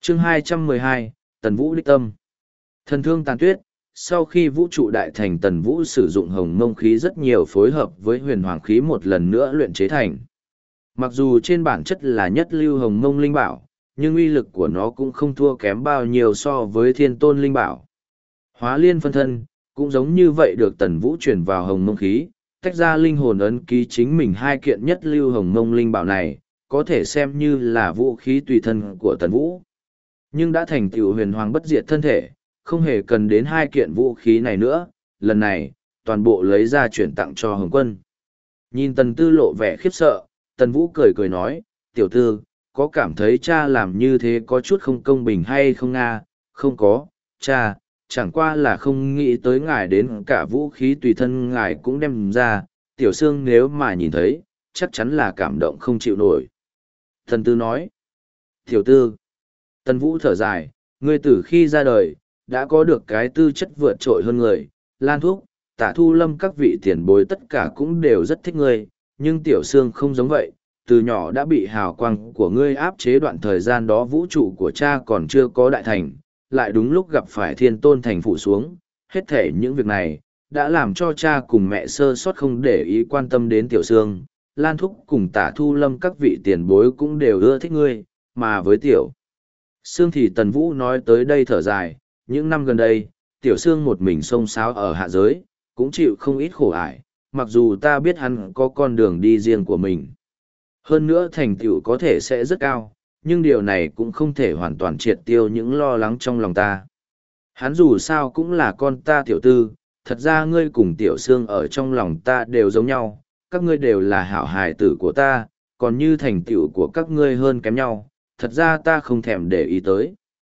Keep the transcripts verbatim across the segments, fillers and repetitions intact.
Chương hai trăm mười hai, Tần Vũ đích tâm. Thần thương tàn tuyết, sau khi vũ trụ đại thành Tần Vũ sử dụng hồng mông khí rất nhiều phối hợp với huyền hoàng khí một lần nữa luyện chế thành. Mặc dù trên bản chất là nhất lưu hồng mông linh bảo, nhưng uy lực của nó cũng không thua kém bao nhiêu so với thiên tôn linh bảo. Hóa liên phân thân, cũng giống như vậy được Tần Vũ chuyển vào hồng mông khí, tách ra linh hồn ấn ký chính mình hai kiện nhất lưu hồng mông linh bảo này, có thể xem như là vũ khí tùy thân của Tần Vũ. Nhưng đã thành tựu huyền hoàng bất diệt thân thể, không hề cần đến hai kiện vũ khí này nữa, lần này, toàn bộ lấy ra chuyển tặng cho Hồng Quân. Nhìn Tần Tư lộ vẻ khiếp sợ, Tần Vũ cười cười nói, tiểu tư, có cảm thấy cha làm như thế có chút không công bình hay không nga? Không có, cha, chẳng qua là không nghĩ tới ngài đến cả vũ khí tùy thân ngài cũng đem ra, tiểu sương nếu mà nhìn thấy, chắc chắn là cảm động không chịu nổi. Tần Tư nói, tiểu tư, Tần Vũ thở dài, ngươi từ khi ra đời, đã có được cái tư chất vượt trội hơn người, Lan Thúc, Tả Thu Lâm các vị tiền bối tất cả cũng đều rất thích ngươi, nhưng Tiểu Sương không giống vậy, từ nhỏ đã bị hào quang của ngươi áp chế đoạn thời gian đó vũ trụ của cha còn chưa có đại thành, lại đúng lúc gặp phải thiên tôn thành phụ xuống, hết thể những việc này, đã làm cho cha cùng mẹ sơ sót không để ý quan tâm đến Tiểu Sương, Lan Thúc cùng Tả Thu Lâm các vị tiền bối cũng đều ưa thích ngươi, mà với Tiểu Sương thì Tần Vũ nói tới đây thở dài, những năm gần đây, Tiểu Sương một mình xông xáo ở hạ giới, cũng chịu không ít khổ ải, mặc dù ta biết hắn có con đường đi riêng của mình. Hơn nữa thành tựu có thể sẽ rất cao, nhưng điều này cũng không thể hoàn toàn triệt tiêu những lo lắng trong lòng ta. Hắn dù sao cũng là con ta tiểu tư, thật ra ngươi cùng Tiểu Sương ở trong lòng ta đều giống nhau, các ngươi đều là hảo hài tử của ta, còn như thành tựu của các ngươi hơn kém nhau, thật ra ta không thèm để ý tới.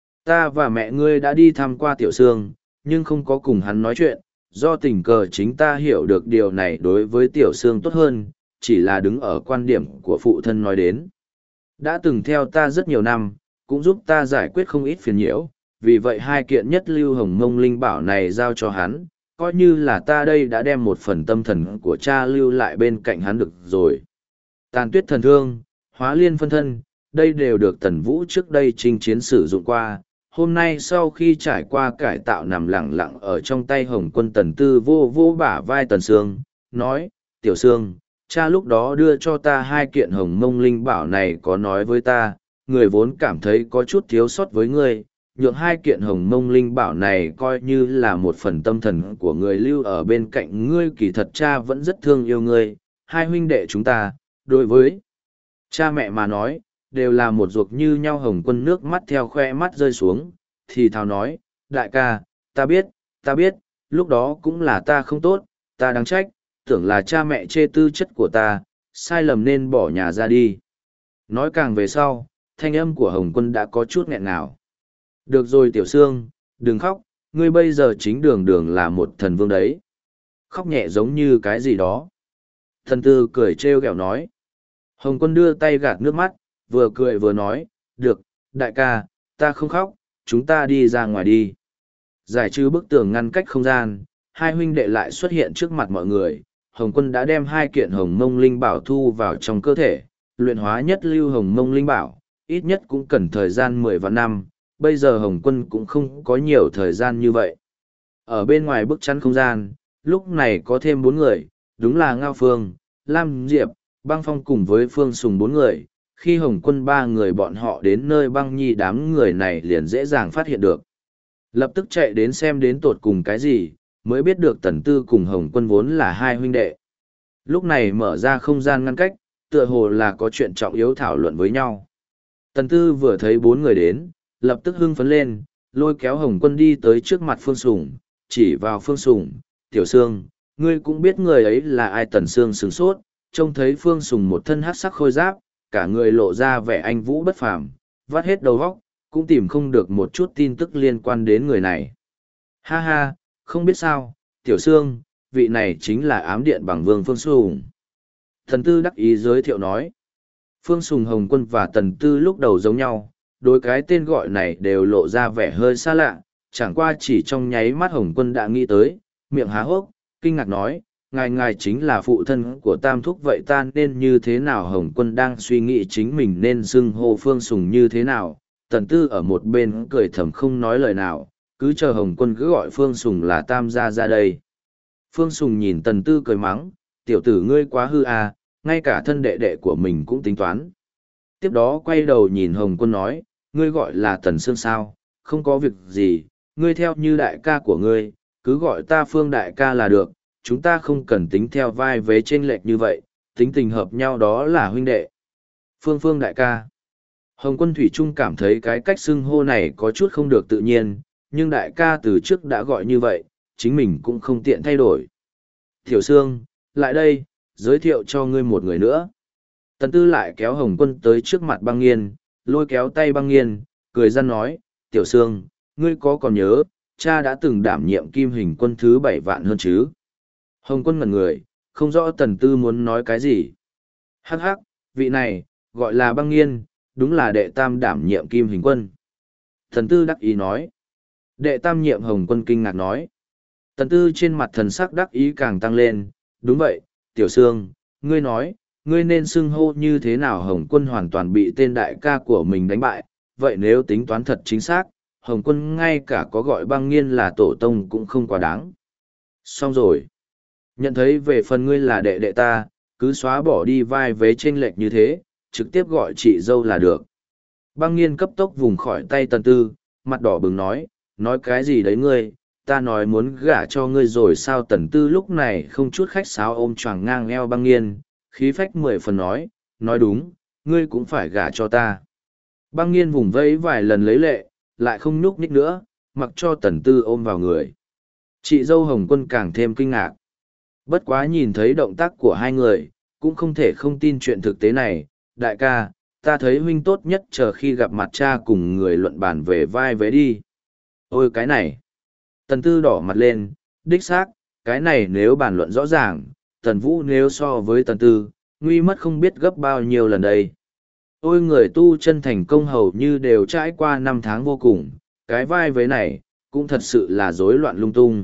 Ta và mẹ ngươi đã đi thăm qua Tiểu Sương, nhưng không có cùng hắn nói chuyện, do tình cờ chính ta hiểu được điều này đối với Tiểu Sương tốt hơn, chỉ là đứng ở quan điểm của phụ thân nói đến. Đã từng theo ta rất nhiều năm, cũng giúp ta giải quyết không ít phiền nhiễu, vì vậy hai kiện nhất lưu hồng mông linh bảo này giao cho hắn, coi như là ta đây đã đem một phần tâm thần của cha lưu lại bên cạnh hắn được rồi. Tàn tuyết thần thương, hóa liên phân thân, đây đều được Tần Vũ trước đây chinh chiến sử dụng qua. Hôm nay sau khi trải qua cải tạo nằm lặng lặng ở trong tay Hồng Quân, Tần Tư vô vô bả vai Tần Sương, nói, Tiểu Sương, cha lúc đó đưa cho ta hai kiện hồng mông linh bảo này có nói với ta, người vốn cảm thấy có chút thiếu sót với ngươi, nhượng hai kiện hồng mông linh bảo này coi như là một phần tâm thần của người lưu ở bên cạnh ngươi, kỳ thật cha vẫn rất thương yêu ngươi, hai huynh đệ chúng ta, đối với cha mẹ mà nói, đều là một ruột như nhau. Hồng Quân nước mắt theo khoe mắt rơi xuống, thì thào nói, đại ca, ta biết, ta biết, lúc đó cũng là ta không tốt, ta đáng trách, tưởng là cha mẹ chê tư chất của ta, sai lầm nên bỏ nhà ra đi. Nói càng về sau, thanh âm của Hồng Quân đã có chút nghẹn ngào. Được rồi Tiểu Sương, đừng khóc, ngươi bây giờ chính đường đường là một thần vương đấy. Khóc nhẹ giống như cái gì đó. Thần Tư cười trêu ghẹo nói. Hồng Quân đưa tay gạt nước mắt, vừa cười vừa nói, được, đại ca, ta không khóc, chúng ta đi ra ngoài đi. Giải trừ bức tường ngăn cách không gian, hai huynh đệ lại xuất hiện trước mặt mọi người. Hồng Quân đã đem hai kiện hồng mông linh bảo thu vào trong cơ thể, luyện hóa nhất lưu hồng mông linh bảo, ít nhất cũng cần thời gian mười vạn năm, bây giờ Hồng Quân cũng không có nhiều thời gian như vậy. Ở bên ngoài bức chắn không gian, lúc này có thêm bốn người, đúng là Ngao Phương, Lam Diệp, Băng Phong cùng với Phương Sùng bốn người. Khi Hồng Quân ba người bọn họ đến nơi Băng Nhi đám người này liền dễ dàng phát hiện được. Lập tức chạy đến xem đến tột cùng cái gì, mới biết được Tần Tư cùng Hồng Quân vốn là hai huynh đệ. Lúc này mở ra không gian ngăn cách, tựa hồ là có chuyện trọng yếu thảo luận với nhau. Tần Tư vừa thấy bốn người đến, lập tức hưng phấn lên, lôi kéo Hồng Quân đi tới trước mặt Phương Sùng, chỉ vào Phương Sùng, Tiểu Sương, ngươi cũng biết người ấy là ai. Tần Sương sửng sốt, trông thấy Phương Sùng một thân hắc sắc khôi giáp, cả người lộ ra vẻ anh vũ bất phàm, vắt hết đầu óc, cũng tìm không được một chút tin tức liên quan đến người này. Ha ha, không biết sao, Tiểu Sương, vị này chính là ám điện bằng vương Phương Sùng. Thần Tư đắc ý giới thiệu nói. Phương Sùng, Hồng Quân và Tần Tư lúc đầu giống nhau, đối cái tên gọi này đều lộ ra vẻ hơi xa lạ, chẳng qua chỉ trong nháy mắt Hồng Quân đã nghĩ tới, miệng há hốc, kinh ngạc nói, ngài ngài chính là phụ thân của Tam Thúc, vậy ta nên như thế nào? Hồng Quân đang suy nghĩ chính mình nên xưng hô Phương Sùng như thế nào, Tần Tư ở một bên cười thầm không nói lời nào, cứ chờ Hồng Quân cứ gọi Phương Sùng là tam gia ra đây. Phương Sùng nhìn Tần Tư cười mắng, tiểu tử ngươi quá hư à, ngay cả thân đệ đệ của mình cũng tính toán. Tiếp đó quay đầu nhìn Hồng Quân nói, ngươi gọi là Tần Sương sao, không có việc gì, ngươi theo như đại ca của ngươi, cứ gọi ta Phương đại ca là được, chúng ta không cần tính theo vai vế chênh lệch như vậy, tính tình hợp nhau đó là huynh đệ. Phương Phương đại ca. Hồng Quân Thủy Trung cảm thấy cái cách xưng hô này có chút không được tự nhiên, nhưng đại ca từ trước đã gọi như vậy, chính mình cũng không tiện thay đổi. Tiểu Sương, lại đây, giới thiệu cho ngươi một người nữa. Tần Tư lại kéo Hồng Quân tới trước mặt Băng Nghiên, lôi kéo tay Băng Nghiên, cười răn nói, Tiểu Sương, ngươi có còn nhớ, cha đã từng đảm nhiệm kim hình quân thứ bảy vạn hơn chứ? Hồng Quân ngẩn người, không rõ Tần Tư muốn nói cái gì. Hắc hắc, vị này, gọi là Băng Nghiên, đúng là đệ tam đảm nhiệm kim hình quân. Tần Tư đắc ý nói. Đệ tam nhiệm Hồng Quân kinh ngạc nói. Tần Tư trên mặt thần sắc đắc ý càng tăng lên, đúng vậy, Tiểu Sương, ngươi nói, ngươi nên xưng hô như thế nào Hồng Quân hoàn toàn bị tên đại ca của mình đánh bại, vậy nếu tính toán thật chính xác, Hồng Quân ngay cả có gọi Băng Nghiên là tổ tông cũng không quá đáng. Xong rồi. Nhận thấy về phần ngươi là đệ đệ ta, cứ xóa bỏ đi vai vế chênh lệch như thế, trực tiếp gọi chị dâu là được. Băng Nghiên cấp tốc vùng khỏi tay Tần Tư, mặt đỏ bừng nói, nói cái gì đấy ngươi, ta nói muốn gả cho ngươi rồi sao? Tần Tư lúc này không chút khách sáo ôm choàng ngang eo Băng Nghiên, khí phách mười phần nói, nói đúng, ngươi cũng phải gả cho ta. Băng Nghiên vùng vẫy vài lần lấy lệ, lại không nhúc nhích nữa, mặc cho Tần Tư ôm vào người. Chị dâu Hồng Quân càng thêm kinh ngạc. Bất quá nhìn thấy động tác của hai người, cũng không thể không tin chuyện thực tế này. Đại ca, ta thấy huynh tốt nhất chờ khi gặp mặt cha cùng người luận bàn về vai vế đi. Ôi cái này! Tần Tư đỏ mặt lên, đích xác, cái này nếu bàn luận rõ ràng, Tần Vũ nếu so với Tần Tư, nguy mất không biết gấp bao nhiêu lần đây. Ôi người tu chân thành công hầu như đều trải qua năm tháng vô cùng, cái vai vế này, cũng thật sự là rối loạn lung tung.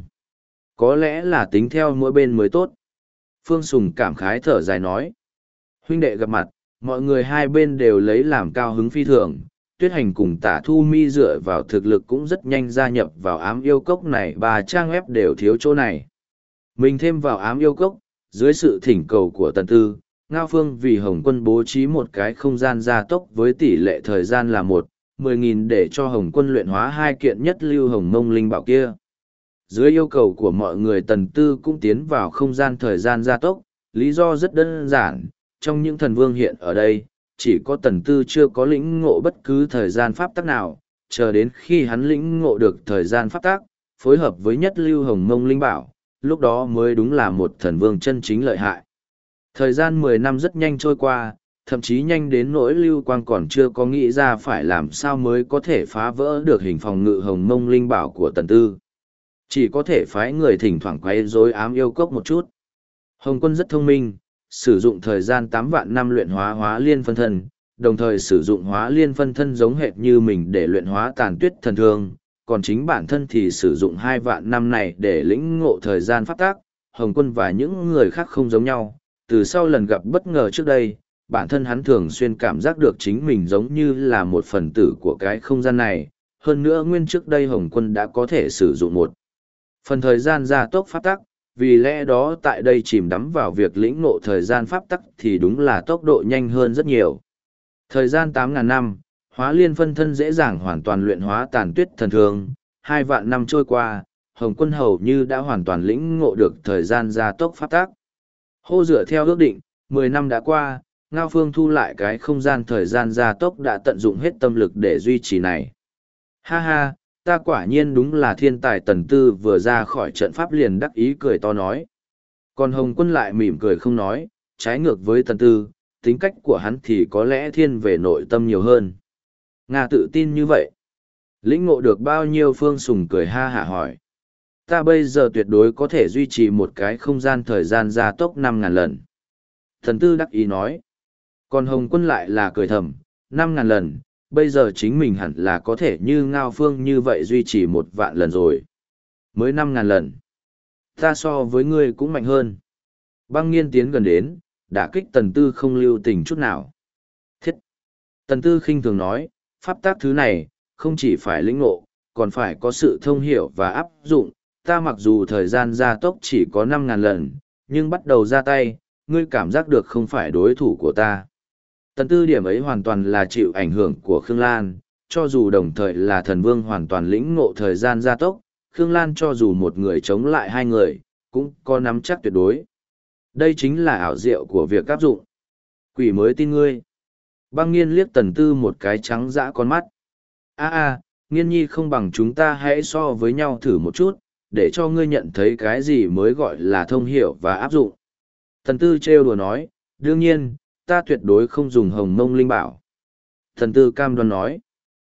Có lẽ là tính theo mỗi bên mới tốt. Phương Sùng cảm khái thở dài nói. Huynh đệ gặp mặt, mọi người hai bên đều lấy làm cao hứng phi thường. Tuyết Hành cùng Tả Thu Mi dựa vào thực lực cũng rất nhanh gia nhập vào ám yêu cốc này, bà trang web đều thiếu chỗ này. Mình thêm vào ám yêu cốc, dưới sự thỉnh cầu của Tần Tư, Ngao Phương vì Hồng Quân bố trí một cái không gian gia tốc với tỷ lệ thời gian là một, mười nghìn để cho Hồng Quân luyện hóa hai kiện nhất lưu hồng mông linh bảo kia. Dưới yêu cầu của mọi người, Tần Tư cũng tiến vào không gian thời gian gia tốc, lý do rất đơn giản, trong những thần vương hiện ở đây, chỉ có Tần Tư chưa có lĩnh ngộ bất cứ thời gian pháp tắc nào, chờ đến khi hắn lĩnh ngộ được thời gian pháp tắc, phối hợp với nhất lưu hồng mông linh bảo, lúc đó mới đúng là một thần vương chân chính lợi hại. Thời gian mười năm rất nhanh trôi qua, thậm chí nhanh đến nỗi Lưu Quang còn chưa có nghĩ ra phải làm sao mới có thể phá vỡ được hình phòng ngự hồng mông linh bảo của Tần Tư. Chỉ có thể phái người thỉnh thoảng quấy rối ám yêu cốc một chút. Hồng Quân rất thông minh, sử dụng thời gian tám vạn năm luyện hóa hóa liên phân thân, đồng thời sử dụng hóa liên phân thân giống hệt như mình để luyện hóa tàn tuyết thần thương, còn chính bản thân thì sử dụng hai vạn năm này để lĩnh ngộ thời gian pháp tác. Hồng Quân và những người khác không giống nhau, từ sau lần gặp bất ngờ trước đây, bản thân hắn thường xuyên cảm giác được chính mình giống như là một phần tử của cái không gian này. Hơn nữa nguyên trước đây Hồng Quân đã có thể sử dụng một phần thời gian gia tốc pháp tắc, vì lẽ đó tại đây chìm đắm vào việc lĩnh ngộ thời gian pháp tắc thì đúng là tốc độ nhanh hơn rất nhiều. Thời gian tám ngàn năm, hóa liên phân thân dễ dàng hoàn toàn luyện hóa tàn tuyết thần thương, hai vạn năm trôi qua, Hồng Quân hầu như đã hoàn toàn lĩnh ngộ được thời gian gia tốc pháp tắc. Hô dựa theo ước định, mười năm đã qua, Ngao Phương thu lại cái không gian thời gian gia tốc đã tận dụng hết tâm lực để duy trì này. Ha ha, ta quả nhiên đúng là thiên tài. Tần Tư vừa ra khỏi trận pháp liền đắc ý cười to nói. Còn Hồng Quân lại mỉm cười không nói, trái ngược với Tần Tư, tính cách của hắn thì có lẽ thiên về nội tâm nhiều hơn. Nga tự tin như vậy. Lĩnh ngộ được bao nhiêu? Phương Sùng cười ha hả hỏi. Ta bây giờ tuyệt đối có thể duy trì một cái không gian thời gian gia tốc năm ngàn lần. Tần Tư đắc ý nói. Còn Hồng Quân lại là cười thầm, năm ngàn lần, bây giờ chính mình hẳn là có thể như Ngao Phương như vậy duy trì một vạn lần rồi. Mới năm ngàn lần. Ta so với ngươi cũng mạnh hơn. Băng Nghiên tiến gần đến, đả kích Tần Tư không lưu tình chút nào. Thiết! Tần Tư khinh thường nói, pháp tác thứ này, không chỉ phải lĩnh ngộ, còn phải có sự thông hiểu và áp dụng. Ta mặc dù thời gian gia tốc chỉ có năm ngàn lần, nhưng bắt đầu ra tay, ngươi cảm giác được không phải đối thủ của ta. Tần tư điểm ấy hoàn toàn là chịu ảnh hưởng của Khương Lan, cho dù đồng thời là thần vương hoàn toàn lĩnh ngộ thời gian gia tốc, Khương Lan cho dù một người chống lại hai người, cũng có nắm chắc tuyệt đối. Đây chính là ảo diệu của việc áp dụng. Quỷ mới tin ngươi. Băng Nghiên liếc Tần Tư một cái trắng dã con mắt. A a, Nghiên nhi không bằng chúng ta hãy so với nhau thử một chút, để cho ngươi nhận thấy cái gì mới gọi là thông hiểu và áp dụng. Tần Tư trêu đùa nói, đương nhiên, ta tuyệt đối không dùng hồng mông linh bảo. Tần Tư cam đoan nói.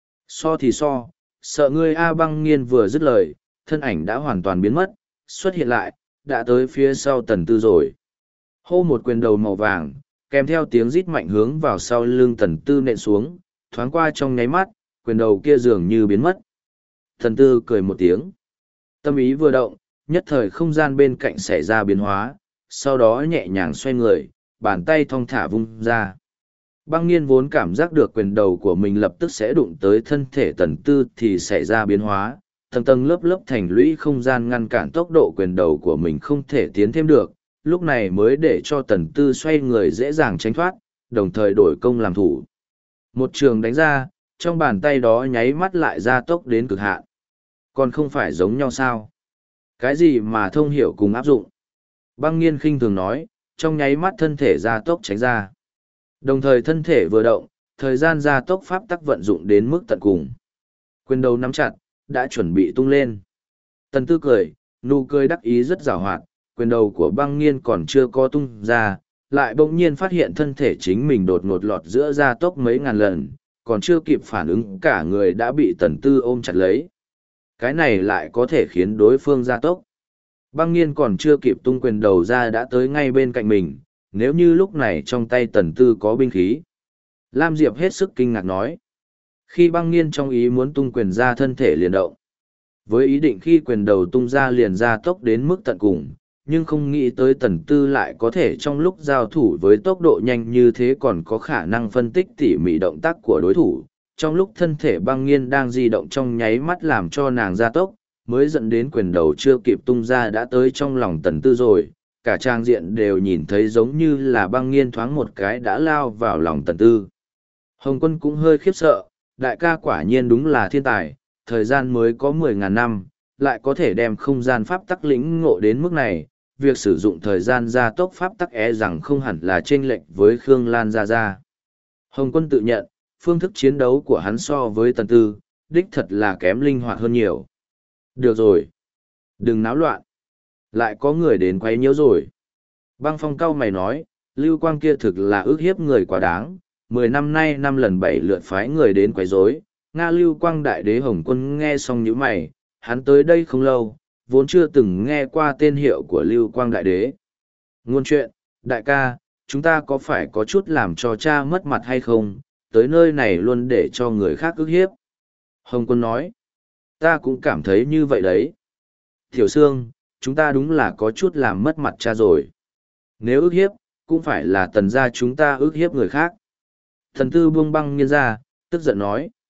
So thì so, sợ ngươi A. Băng Nghiên vừa dứt lời, thân ảnh đã hoàn toàn biến mất, xuất hiện lại, đã tới phía sau Tần Tư rồi. Hô một quyền đầu màu vàng, kèm theo tiếng rít mạnh hướng vào sau lưng Tần Tư nện xuống, thoáng qua trong nháy mắt, quyền đầu kia dường như biến mất. Tần Tư cười một tiếng. Tâm ý vừa động, nhất thời không gian bên cạnh xảy ra biến hóa, sau đó nhẹ nhàng xoay người, bàn tay thong thả vung ra. Băng Nghiên vốn cảm giác được quyền đầu của mình lập tức sẽ đụng tới thân thể Tần Tư thì xảy ra biến hóa, tầng tầng lớp lớp thành lũy không gian ngăn cản tốc độ quyền đầu của mình không thể tiến thêm được, lúc này mới để cho Tần Tư xoay người dễ dàng tránh thoát, đồng thời đổi công làm thủ. Một trường đánh ra, trong bàn tay đó nháy mắt lại ra tốc đến cực hạn. Còn không phải giống nhau sao? Cái gì mà thông hiểu cùng áp dụng? Băng Nghiên khinh thường nói, trong nháy mắt thân thể ra tốc tránh ra. Đồng thời thân thể vừa động, thời gian gia tốc pháp tắc vận dụng đến mức tận cùng. Quyền đầu nắm chặt, đã chuẩn bị tung lên. Tần Tư cười, nụ cười đắc ý rất giảo hoạt, quyền đầu của Băng Nghiên còn chưa có tung ra, lại bỗng nhiên phát hiện thân thể chính mình đột ngột lọt giữa gia tốc mấy ngàn lần, còn chưa kịp phản ứng cả người đã bị Tần Tư ôm chặt lấy. Cái này lại có thể khiến đối phương gia tốc. Băng Nghiên còn chưa kịp tung quyền đầu ra đã tới ngay bên cạnh mình, nếu như lúc này trong tay Tần Tư có binh khí. Lam Diệp hết sức kinh ngạc nói. Khi Băng Nghiên trong ý muốn tung quyền ra thân thể liền động. Với ý định khi quyền đầu tung ra liền ra tốc đến mức tận cùng, nhưng không nghĩ tới Tần Tư lại có thể trong lúc giao thủ với tốc độ nhanh như thế còn có khả năng phân tích tỉ mỉ động tác của đối thủ. Trong lúc thân thể Băng Nghiên đang di động trong nháy mắt làm cho nàng ra tốc, mới dẫn đến quyền đầu chưa kịp tung ra đã tới trong lòng Tần Tư rồi. Cả trang diện đều nhìn thấy giống như là Băng Nghiên thoáng một cái đã lao vào lòng Tần Tư. Hồng Quân cũng hơi khiếp sợ, đại ca quả nhiên đúng là thiên tài, thời gian mới có mười ngàn năm, lại có thể đem không gian pháp tắc lĩnh ngộ đến mức này, việc sử dụng thời gian gia tốc pháp tắc e rằng không hẳn là chênh lệch với Khương Lan Gia Gia. Hồng Quân tự nhận, phương thức chiến đấu của hắn so với Tần Tư, đích thật là kém linh hoạt hơn nhiều. Được rồi, đừng náo loạn. Lại có người đến quấy nhiễu rồi. Băng Phong cau mày nói, Lưu Quang kia thực là ức hiếp người quá đáng, mười năm nay năm lần bảy lượt phái người đến quấy rối. Nga Lưu Quang Đại Đế Hồng Quân nghe xong nhíu mày, hắn tới đây không lâu, vốn chưa từng nghe qua tên hiệu của Lưu Quang Đại Đế. Ngôn chuyện, đại ca, chúng ta có phải có chút làm cho cha mất mặt hay không, tới nơi này luôn để cho người khác ức hiếp. Hồng Quân nói, ta cũng cảm thấy như vậy đấy. Tiểu Sương, chúng ta đúng là có chút làm mất mặt cha rồi. Nếu ức hiếp, cũng phải là Tần gia chúng ta ức hiếp người khác. Thần Tư buông Băng Nghiên ra, tức giận nói.